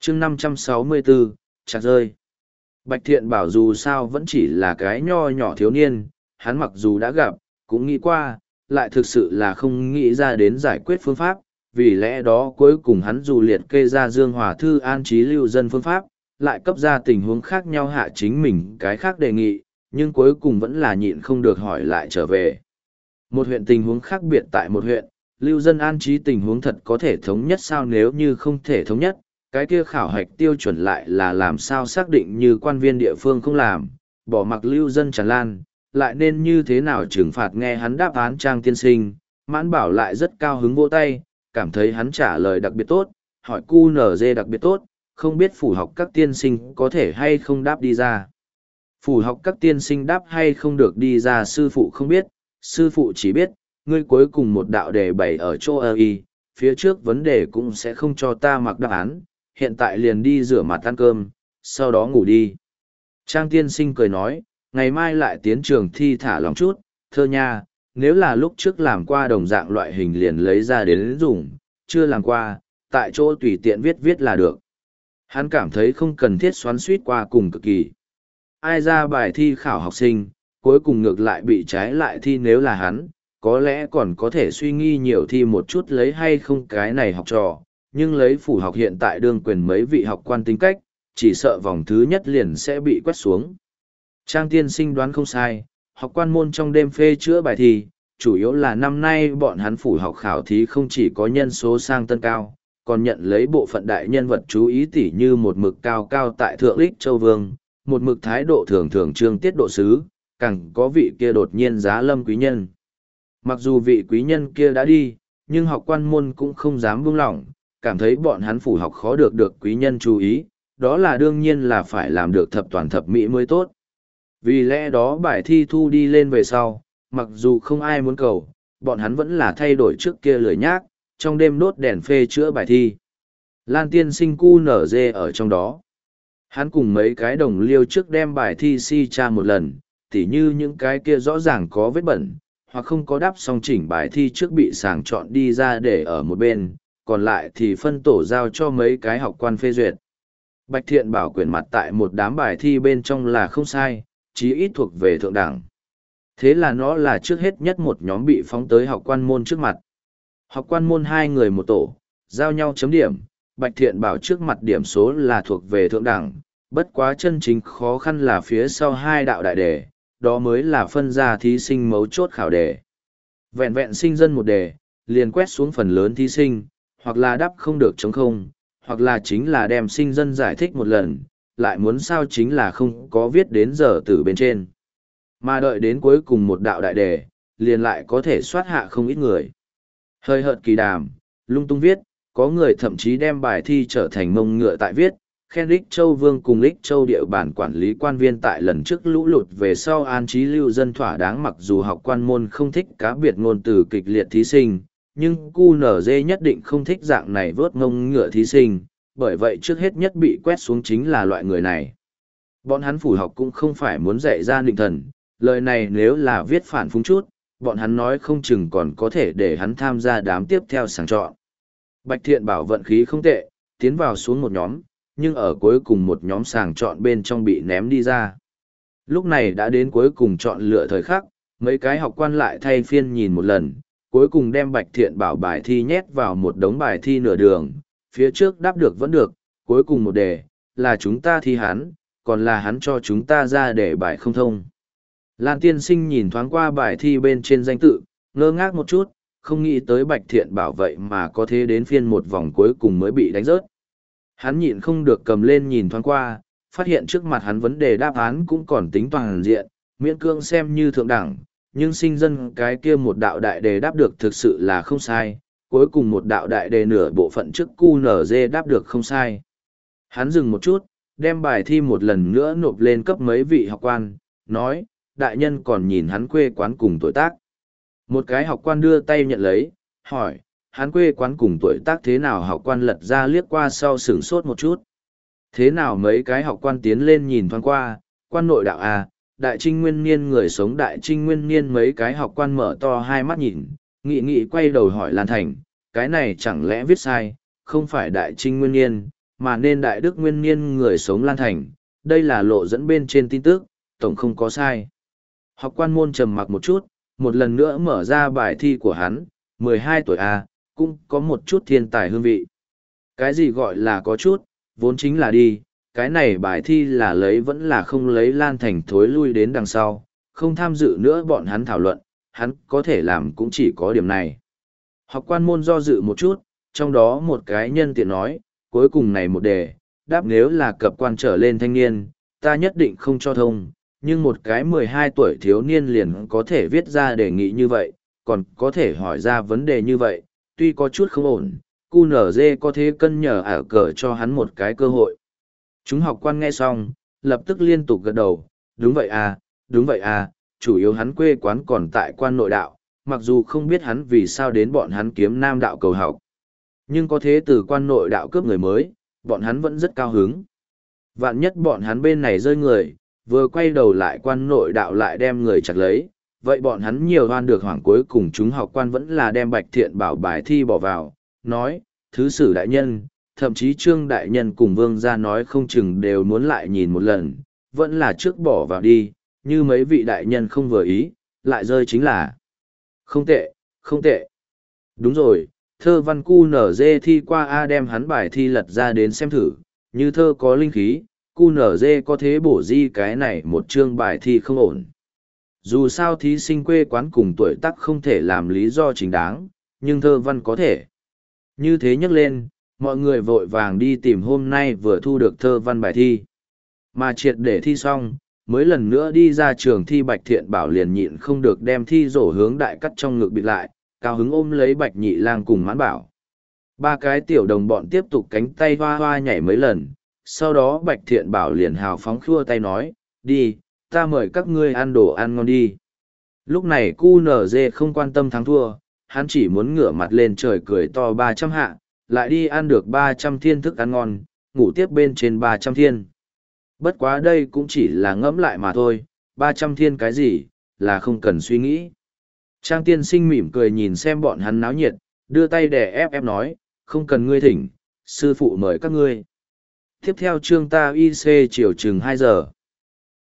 chương 564, chặt rơi. Bạch Thiện Bảo dù sao vẫn chỉ là cái nho nhỏ thiếu niên, hắn mặc dù đã gặp, cũng nghĩ qua, lại thực sự là không nghĩ ra đến giải quyết phương pháp, vì lẽ đó cuối cùng hắn dù liệt kê ra Dương Hòa Thư an trí lưu dân phương pháp, lại cấp ra tình huống khác nhau hạ chính mình cái khác đề nghị, nhưng cuối cùng vẫn là nhịn không được hỏi lại trở về. Một huyện tình huống khác biệt tại một huyện, lưu dân an trí tình huống thật có thể thống nhất sao? Nếu như không thể thống nhất, cái kia khảo hạch tiêu chuẩn lại là làm sao xác định như quan viên địa phương không làm, bỏ mặc lưu dân tràn lan, lại nên như thế nào trừng phạt? Nghe hắn đáp án Trang tiên sinh, Mãn Bảo lại rất cao hứng vỗ tay, cảm thấy hắn trả lời đặc biệt tốt, hỏi QNZ đặc biệt tốt, không biết phủ học các tiên sinh có thể hay không đáp đi ra. Phủ học các tiên sinh đáp hay không được đi ra sư phụ không biết, sư phụ chỉ biết, ngươi cuối cùng một đạo đề bày ở chỗ y, phía trước vấn đề cũng sẽ không cho ta mặc đáp án, hiện tại liền đi rửa mặt ăn cơm, sau đó ngủ đi. Trang tiên sinh cười nói, ngày mai lại tiến trường thi thả lòng chút, thơ nha, nếu là lúc trước làm qua đồng dạng loại hình liền lấy ra đến dùng, chưa làm qua, tại chỗ tùy tiện viết viết là được. Hắn cảm thấy không cần thiết xoắn suýt qua cùng cực kỳ. Ai ra bài thi khảo học sinh, cuối cùng ngược lại bị trái lại thi, nếu là hắn, có lẽ còn có thể suy nghi nhiều thi một chút lấy hay không cái này học trò, nhưng lấy phủ học hiện tại đương quyền mấy vị học quan tính cách, chỉ sợ vòng thứ nhất liền sẽ bị quét xuống. Trang tiên sinh đoán không sai, học quan môn trong đêm phê chữa bài thi, chủ yếu là năm nay bọn hắn phủ học khảo thí không chỉ có nhân số sang tân cao, còn nhận lấy bộ phận đại nhân vật chú ý tỉ như một mực cao cao tại Thượng Lích Châu Vương, một mực thái độ thường thường trương tiết độ sứ, càng có vị kia đột nhiên giá lâm quý nhân. Mặc dù vị quý nhân kia đã đi, nhưng học quan môn cũng không dám buông lỏng, cảm thấy bọn hắn phủ học khó được quý nhân chú ý, đó là đương nhiên là phải làm được thập toàn thập mỹ mới tốt. Vì lẽ đó bài thi thu đi lên về sau, mặc dù không ai muốn cầu, bọn hắn vẫn là thay đổi trước kia lười nhác, trong đêm đốt đèn phê chữa bài thi. Lan tiên sinh cu nở dê ở trong đó. Hắn cùng mấy cái đồng liêu trước đem bài thi si tra một lần, tỉ như những cái kia rõ ràng có vết bẩn, hoặc không có đáp xong chỉnh bài thi trước bị sàng chọn đi ra để ở một bên, còn lại thì phân tổ giao cho mấy cái học quan phê duyệt. Bạch Thiện Bảo quyển mặt tại một đám bài thi bên trong là không sai, chí ít thuộc về thượng đẳng. Thế là nó là trước hết nhất một nhóm bị phóng tới học quan môn trước mặt. Học quan môn hai người một tổ, giao nhau chấm điểm, Bạch Thiện Bảo trước mặt điểm số là thuộc về thượng đẳng, bất quá chân chính khó khăn là phía sau hai đạo đại đề, đó mới là phân ra thí sinh mấu chốt khảo đề. Vẹn vẹn sinh dân một đề, liền quét xuống phần lớn thí sinh, hoặc là đáp không được trống không, hoặc là chính là đem sinh dân giải thích một lần, lại muốn sao chính là không có viết đến giờ từ bên trên. Mà đợi đến cuối cùng một đạo đại đề, liền lại có thể soát hạ không ít người. Hơi hợt kỳ đàm, lung tung viết, có người thậm chí đem bài thi trở thành mông ngựa tại viết, khen Lích Châu Vương cùng Lích Châu địa bản quản lý quan viên tại lần trước lũ lụt về sau an trí lưu dân thỏa đáng. Mặc dù học quan môn không thích cá biệt ngôn từ kịch liệt thí sinh, nhưng QNZ nhất định không thích dạng này vớt mông ngựa thí sinh, bởi vậy trước hết nhất bị quét xuống chính là loại người này. Bọn hắn phủ học cũng không phải muốn dạy ra định thần, lời này nếu là viết phản phúng chút, bọn hắn nói không chừng còn có thể để hắn tham gia đám tiếp theo sàng chọn. Bạch Thiện Bảo vận khí không tệ, tiến vào xuống một nhóm, nhưng ở cuối cùng một nhóm sàng chọn bên trong bị ném đi ra. Lúc này đã đến cuối cùng chọn lựa thời khắc, mấy cái học quan lại thay phiên nhìn một lần, cuối cùng đem Bạch Thiện Bảo bài thi nhét vào một đống bài thi nửa đường, phía trước đáp được vẫn được, cuối cùng một đề, là chúng ta thi hắn, còn là hắn cho chúng ta ra để bài không thông. Lan tiên sinh nhìn thoáng qua bài thi bên trên danh tự, ngơ ngác một chút, không nghĩ tới Bạch Thiện Bảo vậy mà có thế đến phiên một vòng cuối cùng mới bị đánh rớt. Hắn nhịn không được cầm lên nhìn thoáng qua, phát hiện trước mặt hắn vấn đề đáp án cũng còn tính toàn diện, miễn cương xem như thượng đẳng, nhưng sinh dân cái kia một đạo đại đề đáp được thực sự là không sai, cuối cùng một đạo đại đề nửa bộ phận trước QNZ đáp được không sai. Hắn dừng một chút, đem bài thi một lần nữa nộp lên cấp mấy vị học quan, nói, đại nhân còn nhìn hắn quê quán cùng tuổi tác. Một cái học quan đưa tay nhận lấy, hỏi, hắn quê quán cùng tuổi tác thế nào? Học quan lật ra liếc qua sau sửng sốt một chút. Thế nào? Mấy cái học quan tiến lên nhìn thoáng qua, quan nội đạo à, đại trinh nguyên niên người sống đại trinh nguyên niên. Mấy cái học quan mở to hai mắt nhìn, nghị quay đầu hỏi Lan Thành, cái này chẳng lẽ viết sai, không phải đại trinh nguyên niên, mà nên đại đức nguyên niên người sống Lan Thành, đây là lộ dẫn bên trên tin tức, tổng không có sai. Học quan môn trầm mặc một chút, một lần nữa mở ra bài thi của hắn, 12 tuổi A, cũng có một chút thiên tài hương vị. Cái gì gọi là có chút, vốn chính là đi, cái này bài thi là lấy vẫn là không lấy Lan Thành thối lui đến đằng sau, không tham dự nữa bọn hắn thảo luận, hắn có thể làm cũng chỉ có điểm này. Học quan môn do dự một chút, trong đó một cái nhân tiện nói, cuối cùng này một đề, đáp nếu là cập quan trở lên thanh niên, ta nhất định không cho thông, nhưng một cái 12 tuổi thiếu niên liền có thể viết ra đề nghị như vậy, còn có thể hỏi ra vấn đề như vậy, tuy có chút không ổn, QNZ có thế cân nhờ ả cờ cho hắn một cái cơ hội. Chúng học quan nghe xong, lập tức liên tục gật đầu, đúng vậy à, chủ yếu hắn quê quán còn tại quan nội đạo, mặc dù không biết hắn vì sao đến bọn hắn kiếm nam đạo cầu học. Nhưng có thế từ quan nội đạo cướp người mới, bọn hắn vẫn rất cao hứng. Vạn nhất bọn hắn bên này rơi người, vừa quay đầu lại quan nội đạo lại đem người chặt lấy, vậy bọn hắn nhiều hoan được hoảng cuối cùng chúng học quan vẫn là đem Bạch Thiện Bảo bài thi bỏ vào, nói, thứ sử đại nhân, thậm chí trương đại nhân cùng vương gia nói không chừng đều muốn lại nhìn một lần, vẫn là trước bỏ vào đi, như mấy vị đại nhân không vừa ý, lại rơi chính là không tệ, không tệ. Đúng rồi, thơ văn QNZ thi qua A đem hắn bài thi lật ra đến xem thử, như thơ có linh khí, QNZ có thế bổ di cái này một chương bài thi không ổn. Dù sao thí sinh quê quán cùng tuổi tác không thể làm lý do chính đáng, nhưng thơ văn có thể. Như thế nhắc lên, mọi người vội vàng đi tìm hôm nay vừa thu được thơ văn bài thi. Mà triệt để thi xong, mới lần nữa đi ra trường thi Bạch Thiện Bảo liền nhịn không được đem thi rổ hướng đại cắt trong ngực bịt lại, cao hứng ôm lấy Bạch Nhị Lang cùng Mãn Bảo. Ba cái tiểu đồng bọn tiếp tục cánh tay hoa hoa nhảy mấy lần, sau đó Bạch Thiện Bảo liền hào phóng khua tay nói, đi, ta mời các ngươi ăn đồ ăn ngon đi. Lúc này QNZ không quan tâm thắng thua, hắn chỉ muốn ngửa mặt lên trời cười to 300 hạ, lại đi ăn được 300 thiên thức ăn ngon, ngủ tiếp bên trên 300 thiên. Bất quá đây cũng chỉ là ngẫm lại mà thôi, 300 thiên cái gì, là không cần suy nghĩ. Trang tiên sinh mỉm cười nhìn xem bọn hắn náo nhiệt, đưa tay đè ép nói, không cần ngươi thỉnh, sư phụ mời các ngươi. Tiếp theo chương ta IC chiều chừng 2 giờ.